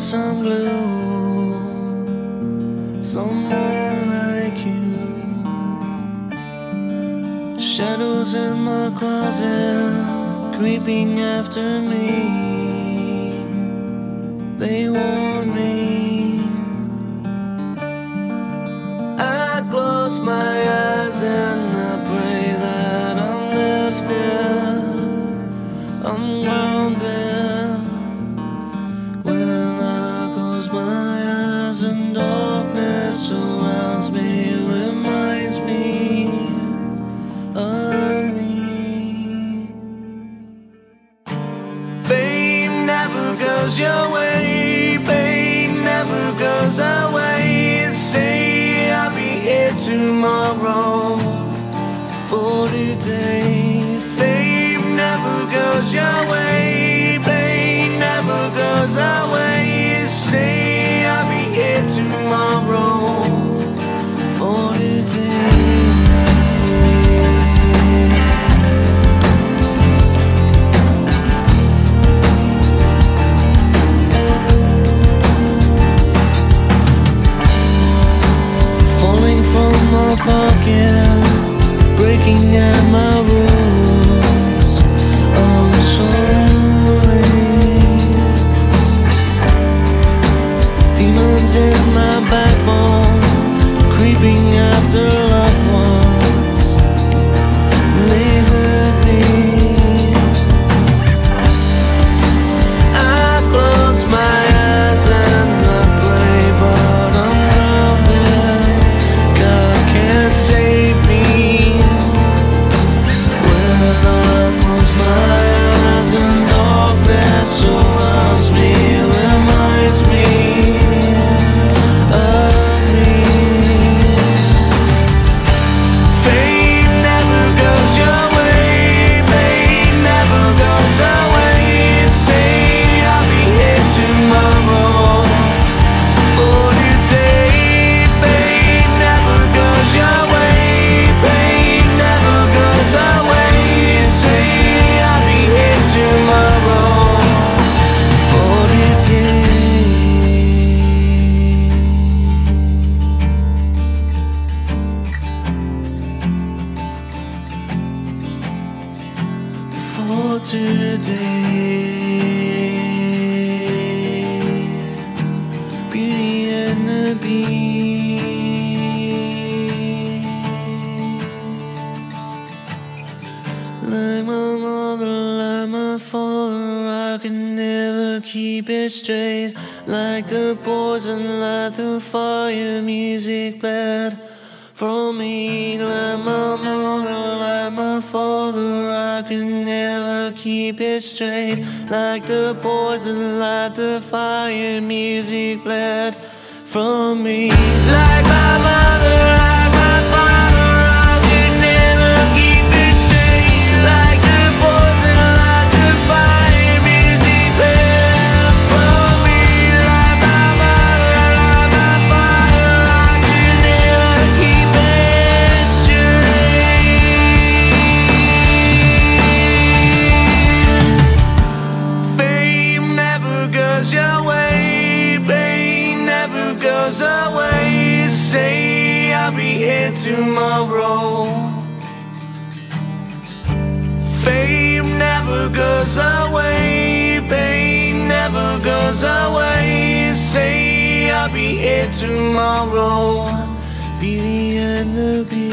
some glue, someone like you. Shadows in my closet, creeping after me. They want me. I close my eyes and I pray that I'm lifted, I'm grounded. When I close my eyes and darkness surrounds me, reminds me of me. Fame never goes your way, pain never goes away. Say I'll be here tomorrow for today. Fame never goes your way, pain never goes away. Say I'll be here tomorrow for today. Falling from my pocket, breaking at my rules. I'm sorry. Demons in my backbone, creeping after loved ones. They hurt me. I close my eyes and I pray, but I'm grounded. God can't save me. When I close my eyes and darkness surrounds me, reminds me of me. Fame never goes your way, pain never goes away. Say I'll be here tomorrow for today. Pain never goes your way, pain never goes away. Say I'll be here tomorrow for today. For today, Beauty and the Beast. Like my mother, like my father, I can never keep it straight. Like the poison, like the fire, music bled from me. Like my mother, like my father, I can never keep it straight. Like the poison, like the fire, music bled from me. Like my mother, like my father, I can never keep it straight. Like the poison, like the fire, music bled from me. Like my mother, like my father, I can never keep it straight. Fame never goes your way, pain never goes away. Say I'll be here tomorrow. Fame never goes away, pain never goes away. Say I'll be here tomorrow. Beauty and the Beast.